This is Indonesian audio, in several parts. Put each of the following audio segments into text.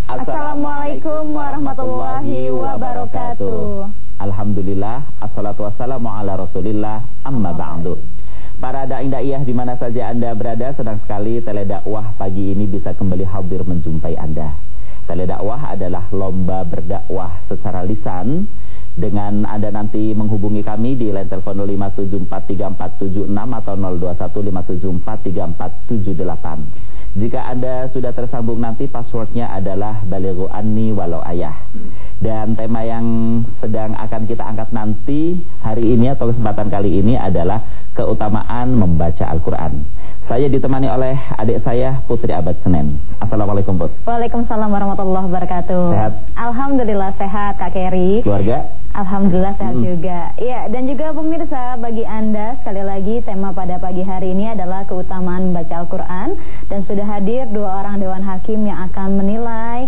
Assalamualaikum warahmatullahi wabarakatuh. Alhamdulillah, assalatu wassalamu ala rasulillah, amma ba'du. Para da'i-da'iyah di mana saja Anda berada, senang sekali Teledakwah pagi ini bisa kembali hadir menjumpai Anda. Teledakwah adalah lomba berdakwah secara lisan, dengan Anda nanti menghubungi kami di line telepon 05743476 atau 0215743478. Jika Anda sudah tersambung nanti passwordnya adalah balighu anni walau ayah. Dan tema yang sedang akan kita angkat nanti hari ini atau kesempatan kali ini adalah keutamaan membaca Al-Quran. Saya ditemani oleh adik saya Putri Abad Senen. Assalamualaikum Put. Waalaikumsalam warahmatullahi wabarakatuh. Sehat? Alhamdulillah sehat Kak Keri. Keluarga? Alhamdulillah sehat juga. Ya, dan juga pemirsa, bagi Anda sekali lagi tema pada pagi hari ini adalah keutamaan membaca Al-Quran. Dan sudah hadir dua orang Dewan Hakim yang akan menilai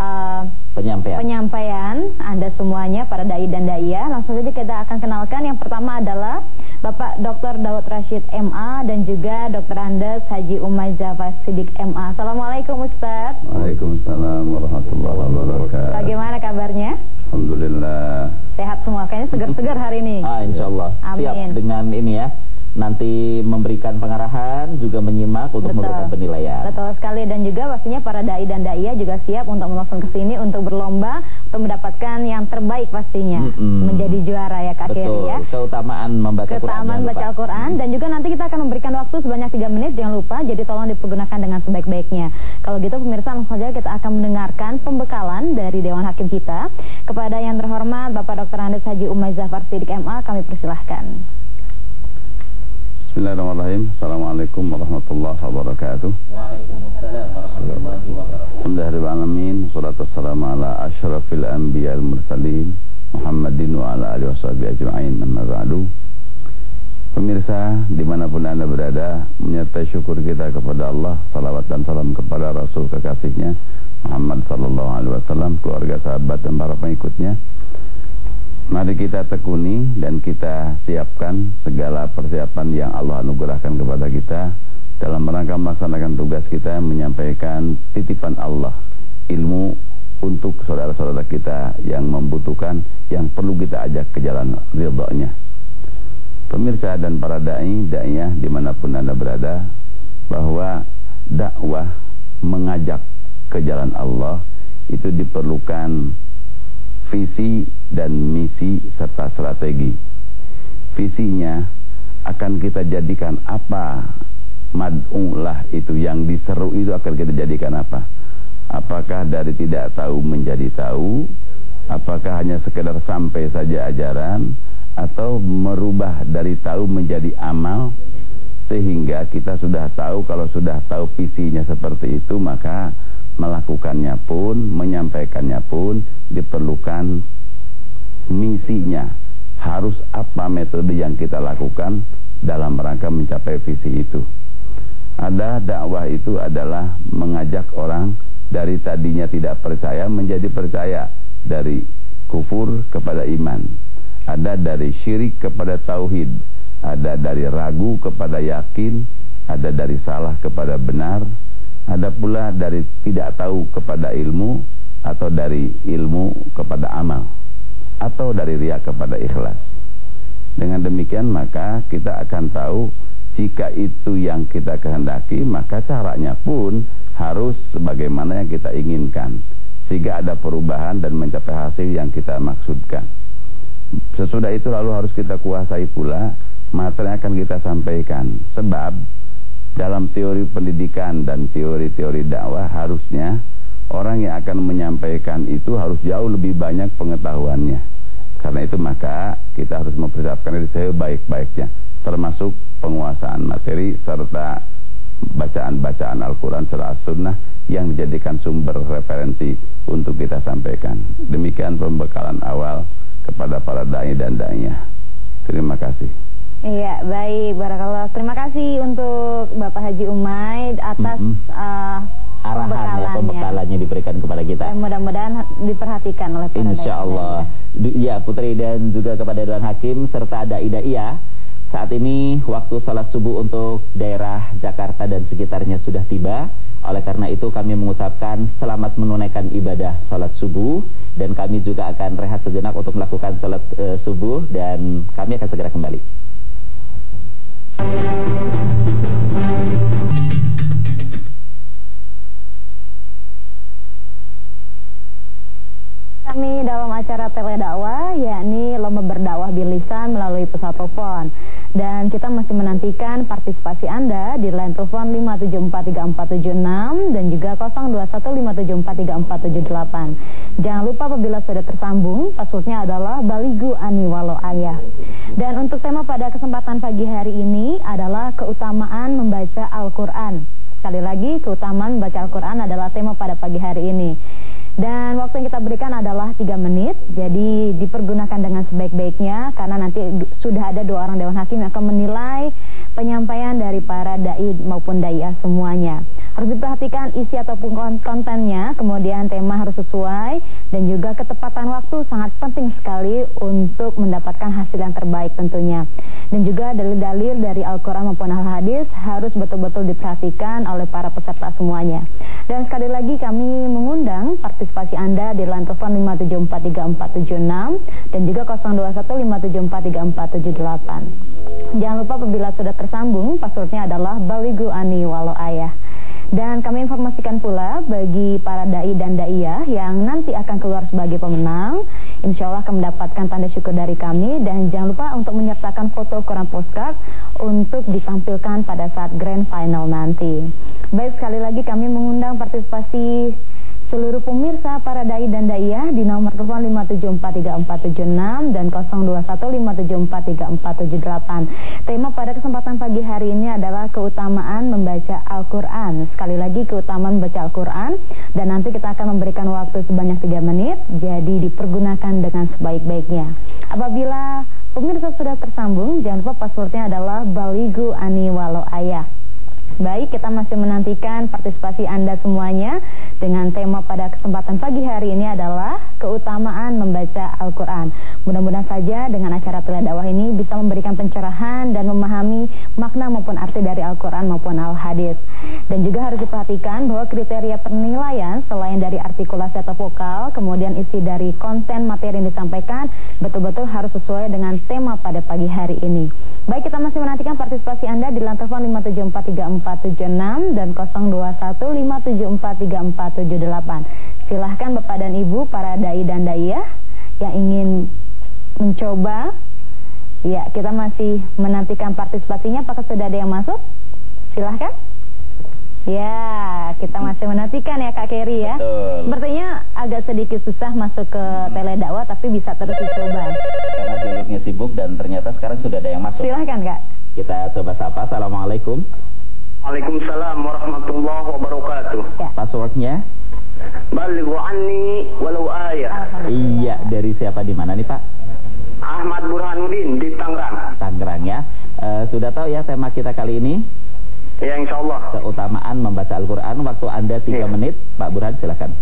penyampaian Anda semuanya, para da'i dan da'iyah. Langsung saja kita akan kenalkan. Yang pertama adalah Bapak Dr. Daud Rashid MA dan juga Dr. Andes Haji Umay Zafar Siddiq MA. Assalamualaikum Ustaz. Waalaikumsalam warahmatullahi wabarakatuh. Bagaimana kabarnya? Alhamdulillah. Sehat semua, kayaknya segar-segar hari ini. Insyaallah. Amin. Siap dengan ini ya, nanti memberikan pengarahan, juga menyimak untuk memberikan penilaian. Betul sekali, dan juga pastinya para da'i dan da'iyah juga siap untuk menelpon ke sini untuk berlomba untuk mendapatkan yang terbaik pastinya, menjadi juara ya Kak Keri ya. Keutamaan membaca Al-Quran, dan juga nanti kita akan memberikan waktu sebanyak 3 menit, jangan lupa, jadi tolong dipergunakan dengan sebaik-baiknya. Kalau gitu pemirsa, langsung saja kita akan mendengarkan pembekalan dari Dewan Hakim kita. Kepada yang terhormat Bapak Dr. Andes Haji Umay Zafar Siddiq MA, kami persilahkan. Bismillahirrahmanirrahim. Assalamualaikum warahmatullahi wabarakatuh. Waalaikumsalam warahmatullahi wabarakatuh. Alhamdulillahirrahmanirrahim. Wassalatu wassalamu ala asyrafil anbiya wal mursalin Muhammadin wa ala alihi washabihi ajma'in, amma ba'du. Pemirsa dimanapun Anda berada, menyertai syukur kita kepada Allah, salawat dan salam kepada Rasul kekasihnya Muhammad sallallahu alaihi wasallam, keluarga, sahabat dan para pengikutnya. Mari kita tekuni dan kita siapkan segala persiapan yang Allah anugerahkan kepada kita dalam rangka melaksanakan tugas kita menyampaikan titipan Allah, ilmu untuk saudara-saudara kita yang membutuhkan, yang perlu kita ajak ke jalan ridhonya. Pemirsa dan para da'i-da'iyah dimanapun Anda berada, bahwa dakwah mengajak ke jalan Allah itu diperlukan visi dan misi serta strategi. Visinya akan kita jadikan apa? Mad'ulah itu yang diseru itu akan kita jadikan apa? Apakah dari tidak tahu menjadi tahu? Apakah hanya sekedar sampai saja ajaran? Atau merubah dari tahu menjadi amal? Sehingga kita sudah tahu, kalau sudah tahu visinya seperti itu, maka melakukannya pun, menyampaikannya pun diperlukan misinya. Harus apa metode yang kita lakukan dalam rangka mencapai visi itu. Ada dakwah itu adalah mengajak orang dari tadinya tidak percaya menjadi percaya, dari kufur kepada iman. Ada dari syirik kepada tauhid, ada dari ragu kepada yakin, ada dari salah kepada benar, ada pula dari tidak tahu kepada ilmu, atau dari ilmu kepada amal, atau dari riya kepada ikhlas. Dengan demikian maka kita akan tahu jika itu yang kita kehendaki, maka caranya pun harus sebagaimana yang kita inginkan, sehingga ada perubahan dan mencapai hasil yang kita maksudkan. Sesudah itu lalu harus kita kuasai pula materi yang akan kita sampaikan. Sebab dalam teori pendidikan dan teori-teori dakwah harusnya orang yang akan menyampaikan itu harus jauh lebih banyak pengetahuannya. Karena itu maka kita harus mempersiapkan diri sebaik-baiknya, termasuk penguasaan materi serta bacaan-bacaan Al-Quran serta As-Sunnah yang dijadikan sumber referensi untuk kita sampaikan. Demikian pembekalan awal kepada para da'i dan da'iyah. Terima kasih. Iya, baik, barakallah. Terima kasih untuk Bapak Haji Umay atas arahan pembekalannya diberikan kepada kita. Mudah-mudahan diperhatikan oleh para Insya Allah. Ya Putri, dan juga kepada Dewan Hakim serta da'i-da'iyah, Saat ini waktu salat subuh untuk daerah Jakarta dan sekitarnya sudah tiba. Oleh karena itu kami mengucapkan selamat menunaikan ibadah salat subuh. Dan kami juga akan rehat sejenak untuk melakukan salat subuh. Dan kami akan segera kembali. Kami dalam acara teledakwah, yakni lomba berdakwah bil lisan melalui pesawat telepon. Dan kita masih menantikan partisipasi Anda di line telepon 5743476 dan juga 0215743478. Jangan lupa apabila sudah tersambung, passwordnya adalah Baligu Ani Walau Ayah. Dan untuk tema pada kesempatan pagi hari ini adalah keutamaan membaca Al-Quran. Sekali lagi, keutamaan membaca Al-Quran adalah tema pada pagi hari ini. Dan waktu yang kita berikan adalah 3 menit. Jadi dipergunakan dengan sebaik-baiknya, karena nanti sudah ada 2 orang Dewan Hakim yang akan menilai penyampaian dari para dai maupun daiyah semuanya. Harus diperhatikan isi ataupun kontennya, kemudian tema harus sesuai, dan juga ketepatan waktu sangat penting sekali untuk mendapatkan hasil yang terbaik tentunya. Dan juga dalil-dalil dari Al-Quran maupun Al-Hadis harus betul-betul diperhatikan oleh para peserta semuanya. Dan sekali lagi kami mengundang partisipasi Anda di line telepon 5743476 dan juga 0215743478. Jangan lupa apabila sudah tersambung, passwordnya adalah Baligu Ani Walau Ayah. Dan kami informasikan pula bagi para dai dan daiyah yang nanti akan keluar sebagai pemenang, insya Allah akan mendapatkan tanda syukur dari kami. Dan jangan lupa untuk menyertakan foto Quran postcard untuk ditampilkan pada saat grand final nanti. Baik, sekali lagi kami mengundang partisipasi seluruh pemirsa para dai dan daiyah di nomor telepon 5743476 dan 0215743478. Tema pada kesempatan pagi hari ini adalah keutamaan membaca Al-Quran. Sekali lagi, keutamaan membaca Al-Quran, dan nanti kita akan memberikan waktu sebanyak 3 menit, jadi dipergunakan dengan sebaik-baiknya. Apabila pemirsa sudah tersambung, jangan lupa passwordnya adalah Baligu Ani Walau Ayah. Baik, kita masih menantikan partisipasi Anda semuanya dengan tema pada kesempatan pagi hari ini adalah keutamaan membaca Al-Quran. Mudah-mudahan saja dengan acara teledakwah ini bisa memberikan pencerahan dan memahami makna maupun arti dari Al-Quran maupun Al-Hadis. Dan juga harus diperhatikan bahwa kriteria penilaian selain dari artikulasi atau vokal, kemudian isi dari konten materi yang disampaikan betul-betul harus sesuai dengan tema pada pagi hari ini. Baik, kita masih menantikan partisipasi Anda di line telepon 5743476 dan 0215743478. Silahkan Bapak dan Ibu para dai dan daiyah yang ingin mencoba. Ya, kita masih menantikan partisipasinya. Apakah sudah ada yang masuk? Silahkan. Ya, kita masih menantikan ya Kak Keri ya. Betul. Sepertinya agak sedikit susah masuk ke teledakwah, tapi bisa terus dicoba. Karena jalurnya sibuk dan ternyata sekarang sudah ada yang masuk. Silahkan Kak. Kita coba sapa. Assalamualaikum. Waalaikumsalam warahmatullahi wabarakatuh. Ya. Passwordnya? Balighu anni walau ayah. Iya, dari siapa, di mana nih Pak? Ahmad Burhanuddin di Tangerang. Tangerang ya. Sudah tahu ya tema kita kali ini? Ya, insyaallah. Keutamaan membaca Al-Quran. Waktu Anda 3 menit. Pak Burhan, silakan.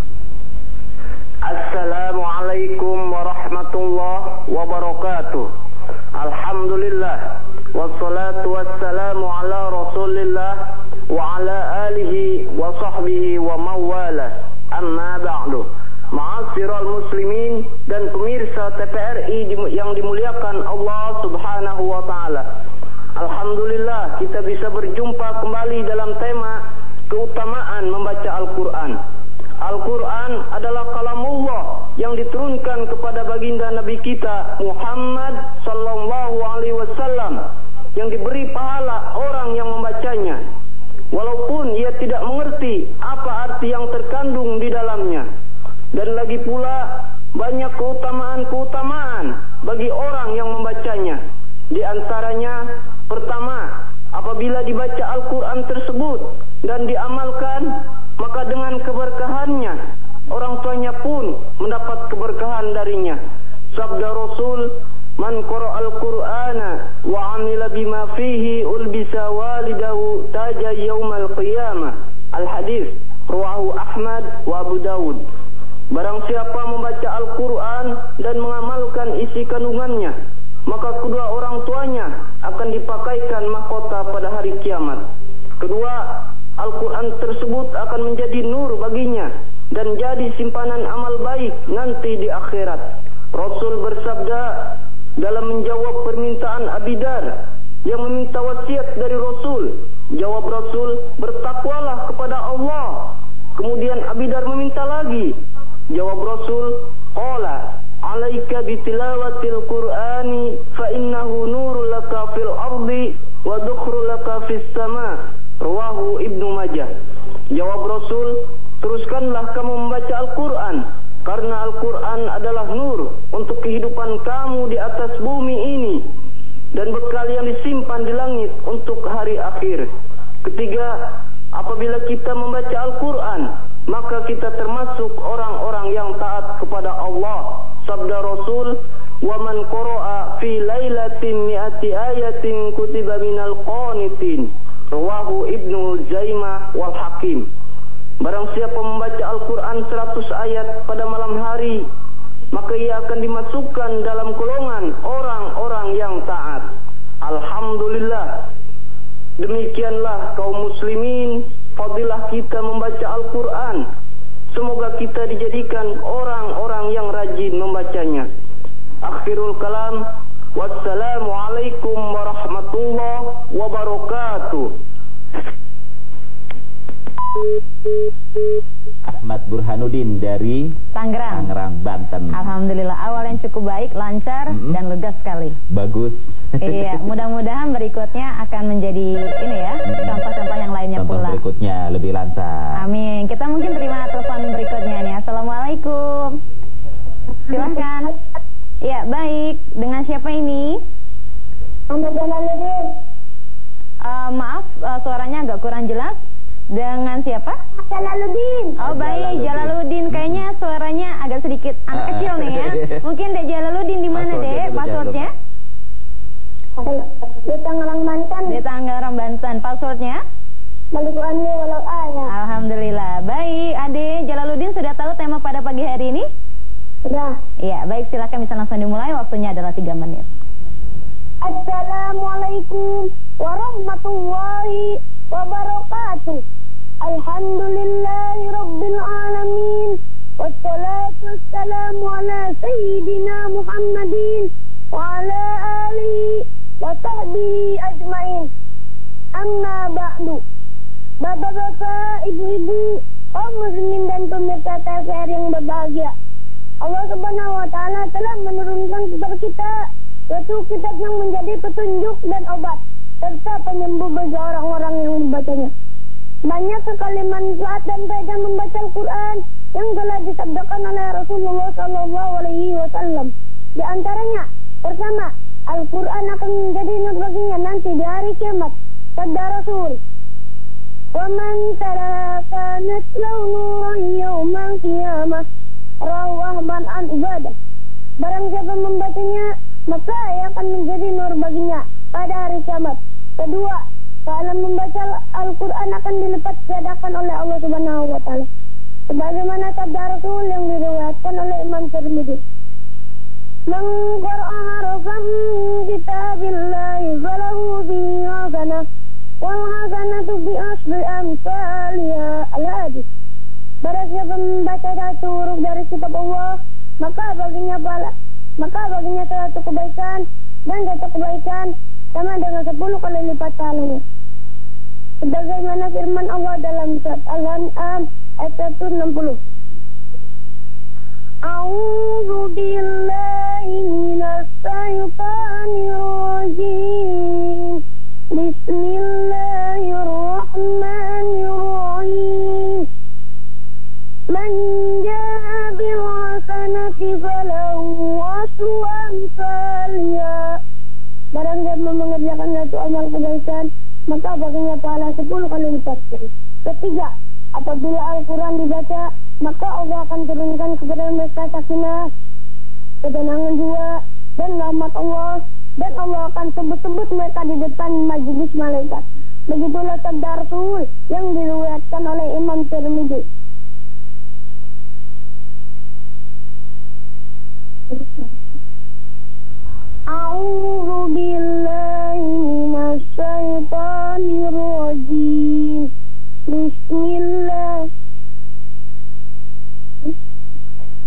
Assalamualaikum warahmatullahi wabarakatuh. Alhamdulillah, wassalatu wassalamu ala rasulillah wa ala alihi wa sahbihi wa mawala. Amma ba'du. Ma'asyiral muslimin dan pemirsa TPRI yang dimuliakan Allah Subhanahu wa taala. Alhamdulillah, kita bisa berjumpa kembali dalam tema keutamaan membaca Al-Quran. Al-Quran adalah kalamullah yang diturunkan kepada baginda Nabi kita Muhammad sallallahu alaihi wasallam, yang diberi pahala orang yang membacanya walaupun ia tidak mengerti apa arti yang terkandung di dalamnya. Dan lagi pula banyak keutamaan-keutamaan bagi orang yang membacanya. Di antaranya, pertama, apabila dibaca Al-Quran tersebut dan diamalkan, maka dengan keberkahannya orang tuanya pun mendapat keberkahan darinya. Sabda Rasul, man qara'al Qur'ana wa 'amila bima fihi ulbisa walidahu taja yaumal qiyamah. Al-Hadis rawahu Ahmad wa Abu Dawud. Barang siapa membaca Al-Quran dan mengamalkan isi kandungannya, maka kedua orang tuanya akan dipakaikan mahkota pada hari kiamat. Kedua, Al-Quran tersebut akan menjadi nur baginya dan jadi simpanan amal baik nanti di akhirat. Rasul bersabda dalam menjawab permintaan Abi Dar yang meminta wasiat dari Rasul. Jawab Rasul, bertakwalah kepada Allah. Kemudian Abi Dar meminta lagi. Jawab Rasul, qala alaika bitilawatil Qur'ani fa innahu nurul laka fil ardi wa dukhrul laka fis sama. Rawahu Ibnu Majah. Jawab Rasul, teruskanlah kamu membaca Al-Quran, karena Al-Quran adalah nur untuk kehidupan kamu di atas bumi ini dan bekal yang disimpan di langit untuk hari akhir. Ketiga, apabila kita membaca Al-Quran, maka kita termasuk orang-orang yang taat kepada Allah. Sabda Rasul, wa man qara'a fi lailatin mi'ati ayatin kutiba minal qanitin. Rawahu Ibnu Zaimah wal Hakim. Barang siapa membaca Al-Quran 100 ayat pada malam hari, maka ia akan dimasukkan dalam golongan orang-orang yang taat. Alhamdulillah. Demikianlah kaum muslimin, fadilah kita membaca Al-Quran. Semoga kita dijadikan orang-orang yang rajin membacanya. Akhirul kalam. Wassalamualaikum warahmatullahi wabarakatuh. Ahmad Burhanuddin dari Tangerang, Banten. Alhamdulillah, awal yang cukup baik, lancar dan lega sekali. Bagus. Iya, mudah-mudahan berikutnya akan menjadi ini ya, contoh-contoh yang lainnya contoh pula. Berikutnya lebih lancar. Amin. Kita mungkin terima telepon berikutnya nih. Assalamualaikum. Silahkan. Ya, baik. Dengan siapa ini? Maaf, suaranya agak kurang jelas. Dengan siapa? Jalaluddin. Oh, baik, Jalaluddin. Kayaknya suaranya agak sedikit anak kecil nih ya. Mungkin Dek Jalaluddin di mana, Dek? Passwordnya? Di Tangerang, Banten. Di Tangerang, Banten. Passwordnya? Malikwanni walau ayat. Alhamdulillah. Baik, Ade Jalaluddin sudah tahu tema pada pagi hari ini? Sudah. Iya, baik, silakan bisa langsung dimulai. Waktunya adalah 3 menit. Assalamualaikum warahmatullahi wabarakatuh. Alhamdulillahi rabbil alamin. Wassalatu wassalamu ala sayyidina Muhammadin wa ala alihi wa sahbihi ajmain. Amma ba'du. Bapak-bapak, ibu-ibu, kaum muslimin dan pemirsa TVRI yang berbahagia, Allah Subhanahu wa Ta'ala telah menurunkan kepada kita suatu kitab yang menjadi petunjuk dan obat serta penyembuh bagi orang-orang yang membacanya. Banyak sekali manfaat dan faedah membaca Al-Quran yang telah disabdakan oleh Rasulullah SAW. Di antaranya, pertama, Al-Quran akan menjadi nur baginya nanti di hari kiamat. Sabda Rasul, "Wa man taraka mislahu nuran yawmal qiyamah." Rahman an ibadah. Barang siapa membacanya, maka ia akan menjadi nur baginya pada hari kiamat. Kedua, kalau membaca Al-Quran akan dilipat gandakan oleh Allah Subhanahu wa Ta'ala. Sebagaimana sabda Rasul yang diriwayatkan oleh Imam Tirmidzi, "Man qara'a harfan kitabillahi falahu bihi hasanah wal hasanatu bi asri amsalha." Al-Hadis. Barang siapa membaca satu huruf dari kitab Allah, maka baginya satu kebaikan dan satu kebaikan sama dengan 10 kali lipat pahalanya. Sebagaimana firman Allah dalam surat Al-An'am ayat 160. A'udzu billahi minas syaitonir rajim. Bismillahirrahmanirrahim. Man jaa bil hasanati falahu asyru amsalha. Barang siapa mengerjakan satu amal kebaikan, maka baginya pahala 10 kali lipat. Ketiga, apabila Al-Quran dibaca, maka Allah akan turunkan kepada mereka sakinah, ketenangan jiwa, dan rahmat Allah, dan Allah akan sebut-sebut mereka di depan majelis malaikat. Begitulah sabda Rasul yang diriwayatkan oleh Imam Tirmidzi. A'udzu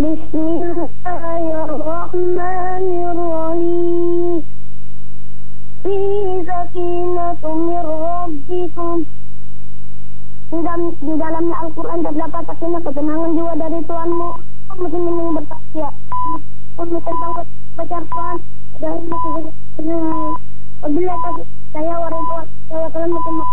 Bismillahirrahmanirrahim. Fi sakinatun mir rabbikum. Di dalamnya Al-Quran terdapat sakinah, ketenangan jiwa dari Tuhanmu. Muslimin yang bertakwa. Tentang baca Al-Quran dan wabillahi taufiq. Saya warahmatullahi.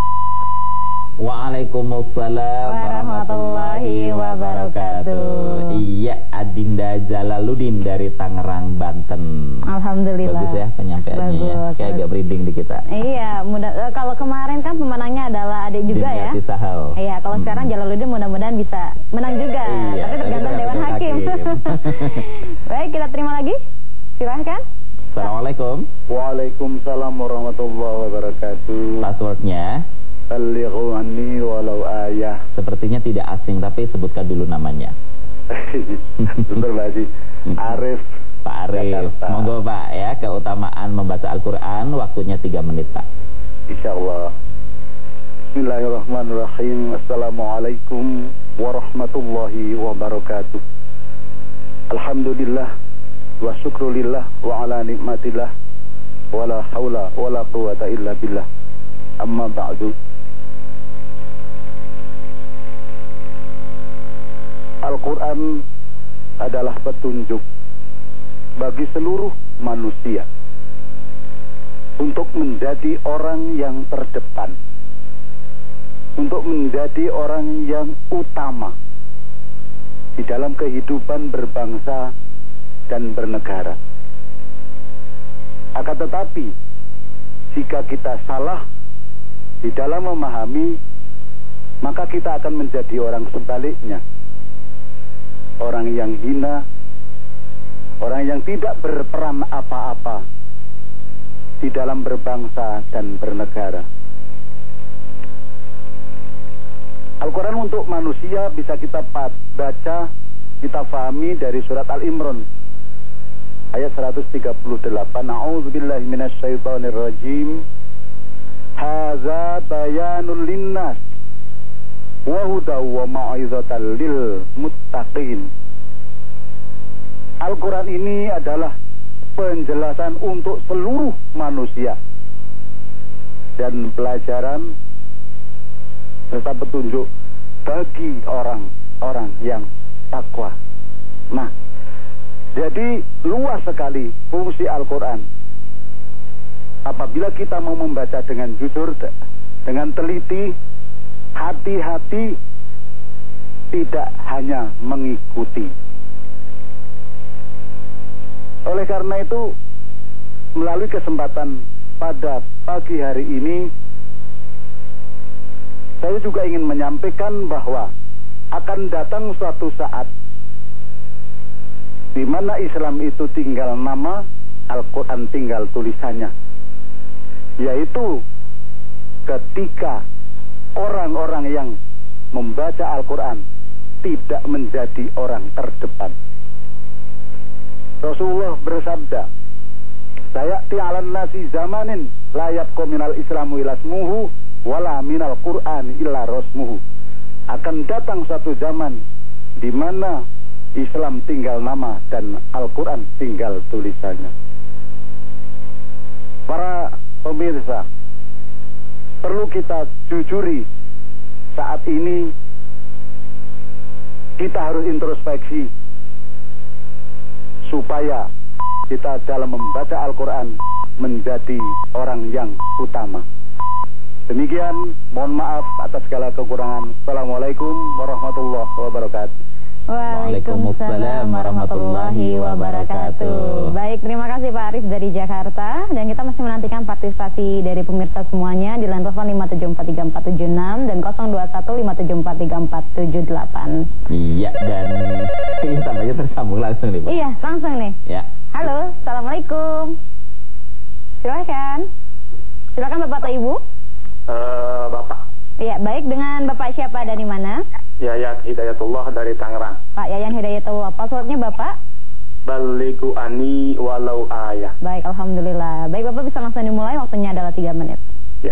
Waalaikumsalam warahmatullahi wabarakatuh. Iya, Adinda Jalaluddin dari Tangerang, Banten. Alhamdulillah. Bagus ya penyampaiannya. Bagus. Kayak agak merinding di kita. Iya, kalau kemarin kan pemenangnya adalah adik juga ya. Sahal. Iya, kalau sekarang Jalaluddin mudah-mudahan bisa menang juga. Iya, tapi tergantung Dewan Hakim. Baik, kita terima lagi. Silahkan. Assalamualaikum. Waalaikumsalam warahmatullahi wabarakatuh. Passwordnya Balighu anni walau ayah. sepertinya tidak asing, tapi sebutkan dulu namanya. Sebentar Pak Haji. Arif. Pak Arif, Jakarta. monggo Pak ya, keutamaan membaca Al-Quran, waktunya 3 menit Pak. Insyaallah. Bismillahirrahmanirrahim. Assalamualaikum warahmatullahi wabarakatuh. Alhamdulillah wa syukrulillah wa ala nikmatillah wa la hawla wa la quwata illa billah. Amma ba'du. Al-Quran adalah petunjuk bagi seluruh manusia untuk menjadi orang yang terdepan, untuk menjadi orang yang utama di dalam kehidupan berbangsa dan bernegara. Akan tetapi, jika kita salah di dalam memahami, maka kita akan menjadi orang sebaliknya, orang yang hina, orang yang tidak berperan apa-apa di dalam berbangsa dan bernegara. Al-Quran untuk manusia bisa kita baca, kita fahami dari surat Al-Imran ayat 138. A'udzubillahi minasyaitonirrajim. Haza bayanul linnas wa hudaw wa mau'izatal lil muttaqin. Al-Quran ini adalah penjelasan untuk seluruh manusia dan pelajaran serta petunjuk bagi orang-orang yang takwa. Nah, jadi luas sekali fungsi Al-Quran. Apabila kita mau membaca dengan jujur, dengan teliti, hati-hati, tidak hanya mengikuti. Oleh karena itu, melalui kesempatan pada pagi hari ini, saya juga ingin menyampaikan bahwa akan datang suatu saat di mana Islam itu tinggal nama, Al-Quran tinggal tulisannya. Yaitu ketika orang-orang yang membaca Al-Quran tidak menjadi orang terdepan. Rasulullah bersabda, sayati 'alan nasi zamanin la yabqa minal islamu illa ismuhu wala minal Qur'an illa rasmuhu. Akan datang suatu zaman di mana Islam tinggal nama dan Al-Quran tinggal tulisannya. Para pemirsa, perlu kita jujuri, saat ini kita harus introspeksi supaya kita dalam membaca Al-Quran menjadi orang yang utama. Demikian, mohon maaf atas segala kekurangan. Assalamualaikum warahmatullahi wabarakatuh. Waalaikumsalam warahmatullahi wabarakatuh. Baik, terima kasih Pak Arif dari Jakarta. Dan kita masih menantikan partisipasi dari pemirsa semuanya di line telepon 5743476 dan 0215743478. Iya, dan ini tampaknya tersambung langsung nih Pak. Iya, langsung nih. Ya. Halo, assalamualaikum. Silakan Bapak atau Ibu. Bapak. Iya, baik, dengan Bapak siapa dari mana? Yayat Hidayatullah dari Tangerang. Pak Yayan Hidayatullah. Passwordnya Bapak? Balighu anni walau ayah. Baik, alhamdulillah. Baik, Bapak bisa langsung dimulai, waktunya adalah 3 menit. Ya.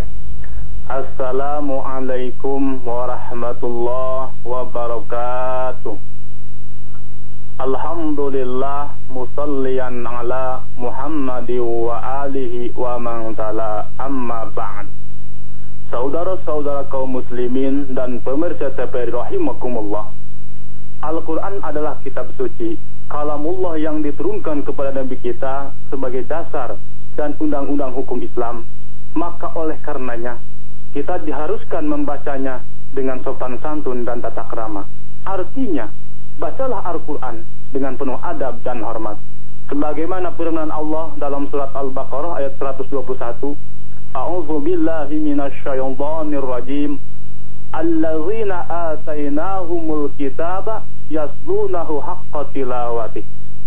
Assalamualaikum warahmatullahi wabarakatuh. Alhamdulillah musalliyan ala Muhammadi wa alihi wa man tala, amma ba'd. Saudara-saudara kaum muslimin dan pemirsa TVRI rahimakumullah. Al-Quran adalah kitab suci, kalamullah yang diturunkan kepada Nabi kita sebagai dasar dan undang-undang hukum Islam. Maka oleh karenanya kita diharuskan membacanya dengan sopan santun dan tata krama. Artinya, bacalah Al-Quran dengan penuh adab dan hormat. Sebagaimana firman Allah dalam surat Al-Baqarah ayat 121, A'udzu billahi minasyaitonir rajim. Allazina atainahumul kitaba yatlunahu haqqa tilawatih.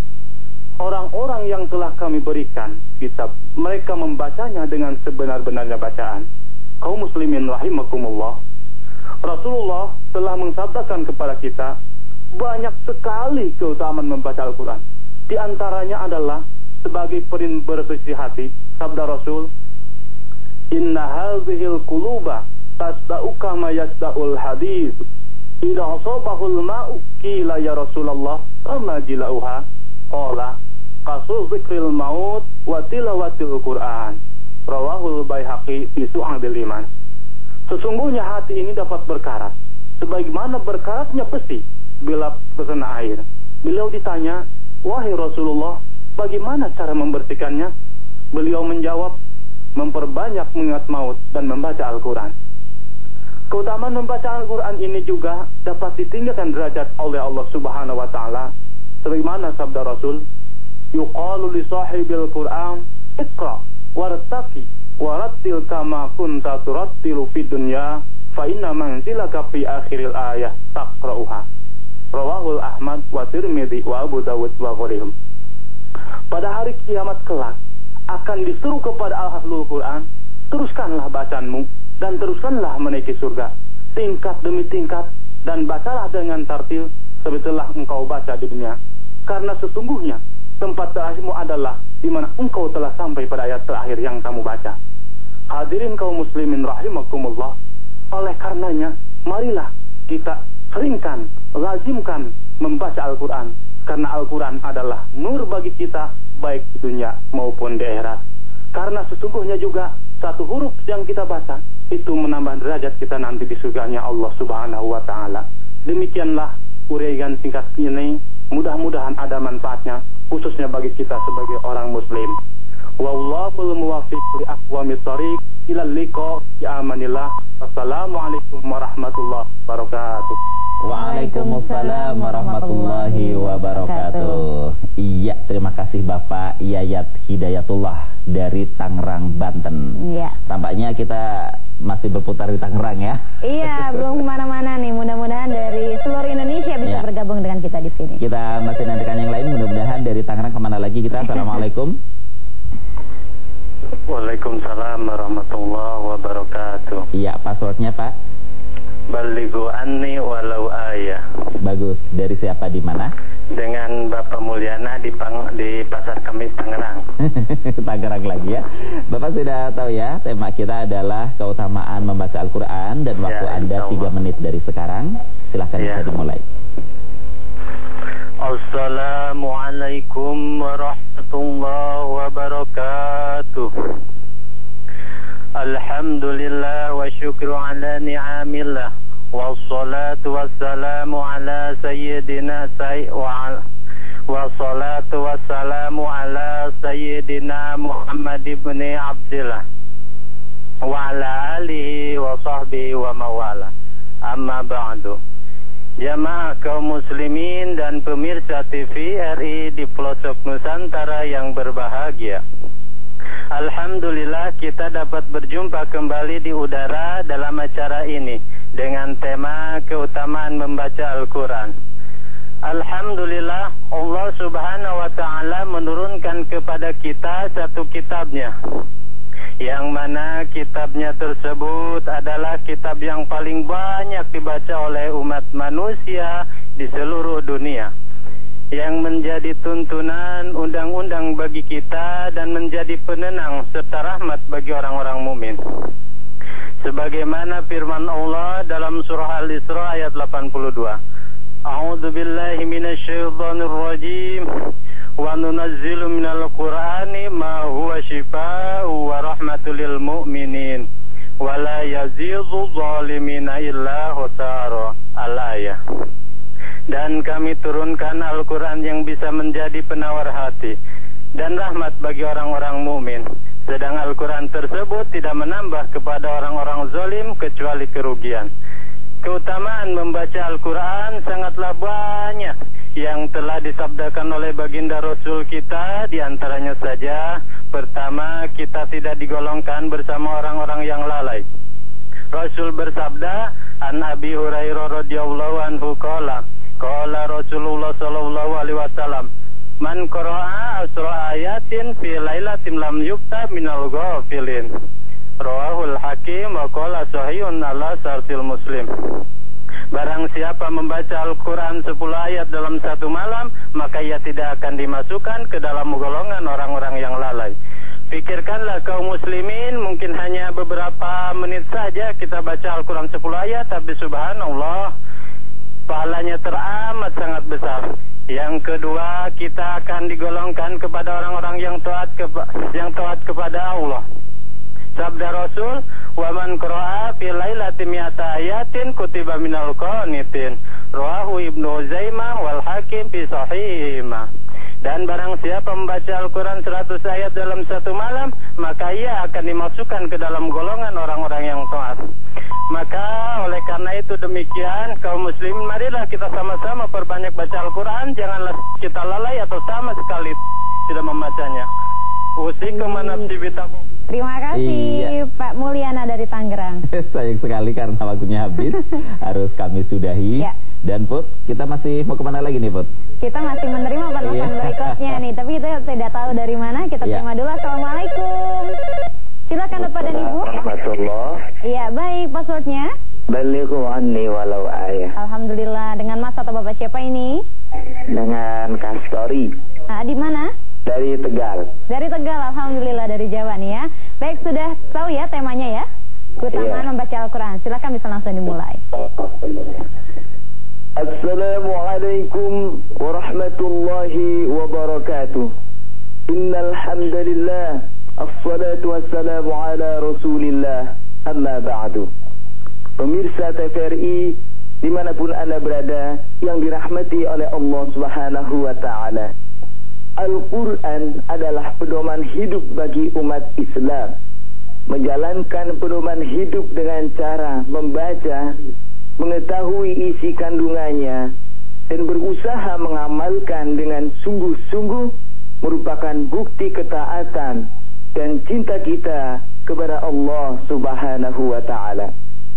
Orang-orang yang telah kami berikan kitab, mereka membacanya dengan sebenar-benarnya bacaan. Kaum muslimin rahimakumullah, Rasulullah telah mensabdakan kepada kita banyak sekali keutamaan membaca Al-Quran. Di antaranya adalah sebagai bersuci hati, sabda Rasul, Inna hazihil quluba tasda'u kama yasda'ul hadis. Idza asabahul ma'u qila ya Rasulullah kama jilauha. Qala qasu zikril maut wa tilawatil Qur'an. Rawahul Baihaqi fi Syu'abil Iman. Sesungguhnya hati ini dapat berkarat sebagaimana berkaratnya besi bila terkena air. Beliau ditanya, wahai Rasulullah, bagaimana cara membersihkannya? Beliau menjawab, memperbanyak mengingat maut dan membaca Al-Quran. Keutamaan membaca Al-Quran ini juga dapat ditinggikan derajat oleh Allah Subhanahu wa Ta'ala. Sebagaimana sabda Rasul, yuqalu li sahibil Quran, iqra wartaqi warattil kama kunta turattilu fid dunya fa inna manzilaka fi akhiril ayah taqra'uha. Rawahul Ahmad wa Tirmidzi wa Abu Dawud wa ghairihim. Pada hari kiamat kelak akan disuruh kepada al-haflul Quran, teruskanlah bacaanmu dan teruskanlah menaiki surga tingkat demi tingkat, dan bacalah dengan tartil seperti telah engkau baca di dunia, karena sesungguhnya tempat terakhirmu adalah di mana engkau telah sampai pada ayat terakhir yang kamu baca. Hadirin kaum muslimin rahimakumullah, oleh karenanya marilah kita seringkan, lazimkan membaca Al-Quran, karena Al-Quran adalah nur bagi kita baik di dunia maupun di akhirat. Karena sesungguhnya juga satu huruf yang kita baca itu menambah derajat kita nanti di surganya Allah Subhanahu wa Ta'ala. Demikianlah uraian singkat ini, mudah-mudahan ada manfaatnya khususnya bagi kita sebagai orang muslim. Wallahul muwaffiq li aqwamit thoriq ila liqa fi amanillah. Wassalamualaikum warahmatullahi wabarakatuh. Waalaikumsalam warahmatullahi wabarakatuh. Iya, terima kasih Bapak Yayat Hidayatullah dari Tangerang, Banten. Iya. Tampaknya kita masih berputar di Tangerang ya. Iya, belum kemana-mana nih. Mudah-mudahan dari seluruh Indonesia bisa bergabung dengan kita di sini. Kita masih nantikan yang lain. Mudah-mudahan dari Tangerang kemana lagi kita? Assalamualaikum. Waalaikumsalam warahmatullahi wabarakatuh. Iya, passwordnya Pak? Balighu anni walau ayah. Bagus. Dari siapa, di mana? Dengan Bapak Mulyana di Pasar Kemis Tangerang. Tangerang lagi ya. Bapak sudah tahu ya, tema kita adalah keutamaan membaca Al-Quran, dan waktu Anda 3 menit dari sekarang. Silahkan bisa dimulai. Assalamualaikum warahmatullahi wabarakatuh. Alhamdulillah wa syukru ala ni'amillah, wassalatu wassalamu ala sayyidina wassalatu wassalamu ala sayyidina Muhammad ibn Abdillah wa ala alihi wa sahbihi wa mawala. Amma ba'du. Jamaah kaum muslimin dan pemirsa TVRI di pelosok Nusantara yang berbahagia, alhamdulillah kita dapat berjumpa kembali di udara dalam acara ini dengan tema keutamaan membaca Al-Quran. Alhamdulillah, Allah Subhanahu wa Ta'ala menurunkan kepada kita satu kitabnya, yang mana kitabnya tersebut adalah kitab yang paling banyak dibaca oleh umat manusia di seluruh dunia, yang menjadi tuntunan undang-undang bagi kita dan menjadi penenang serta rahmat bagi orang-orang mukmin. Sebagaimana firman Allah dalam surah Al-Isra ayat 82, A'udzu billahi minasyaitonir rajim. Wa nunazzilu minal Qur'ani ma huwa syifaa'un wa rahmatul lil mu'minin wa la yazidzu zalimina illa khasara. Al-ayah. Dan kami turunkan Al-Quran yang bisa menjadi penawar hati dan rahmat bagi orang-orang mukmin. Sedang Al-Quran tersebut tidak menambah kepada orang-orang zalim kecuali kerugian. Keutamaan membaca Al-Quran sangatlah banyak yang telah disabdakan oleh baginda Rasul kita. Di antaranya saja, pertama, kita tidak digolongkan bersama orang-orang yang lalai. Rasul bersabda, an Abi Hurairah radhiyallahu anhu qala Rasulullah sallallahu alaihi wasallam, man qara'a asra ayatin fi lailatin lam yuktab minal ghafilin. Rawahul Hakim wa qala sahihun ala sartil Muslim. Barang siapa membaca Al-Quran 10 ayat dalam satu malam, maka ia tidak akan dimasukkan ke dalam golongan orang-orang yang lalai. Pikirkanlah kaum muslimin, mungkin hanya beberapa menit saja kita baca Al-Quran 10 ayat, tapi subhanallah, pahalanya teramat sangat besar. Yang kedua, kita akan digolongkan kepada orang-orang yang taat kepada Allah. Sabda Rasul, wa man qara'a fi lailatin mi'ata ayatin kutiba minal qanitin. Rawahu Ibnu Uzaimah wal Hakim fi sahihihima. Dan barang siapa membaca Al-Quran 100 ayat dalam satu malam, maka ia akan dimasukkan ke dalam golongan orang-orang yang taat. Maka oleh karena itu demikian, kaum muslimin, marilah kita sama-sama perbanyak baca Al-Quran. Janganlah kita lalai atau sama sekali tidak membacanya. Usikum nafsi bitaqwa. Terima kasih Pak Mulyana dari Tangerang. Sayang sekali karena waktunya habis. Harus kami sudahi. Ya. Dan Put, kita masih mau kemana lagi nih Put? Kita masih menerima penelpon berikutnya nih, tapi kita tidak tahu dari mana. Kita terima dulu. Assalamualaikum. Silakan Bapak dan Ibu. Rahmatullah. Iya, baik, passwordnya. Balighu anni walau ayah. Alhamdulillah. Dengan Mas atau Bapak siapa ini? Dengan Kastori. Nah, di mana? Dari Tegal. Dari Tegal, alhamdulillah, dari Jawa nih ya. Baik, sudah tahu ya temanya ya? Keutamaan membaca Al-Quran. Silakan bisa langsung dimulai. Assalamualaikum warahmatullahi wabarakatuh. Innal hamdalillah, assalatu wassalamu ala Rasulillah, amma ba'du. Pemirsa TVRI dimanapun Anda berada yang dirahmati oleh Allah Subhanahu wa ta'ala, Al-Quran adalah pedoman hidup bagi umat Islam. Menjalankan pedoman hidup dengan cara membaca, mengetahui isi kandungannya, dan berusaha mengamalkan dengan sungguh-sungguh merupakan bukti ketaatan dan cinta kita kepada Allah Subhanahu wa ta'ala.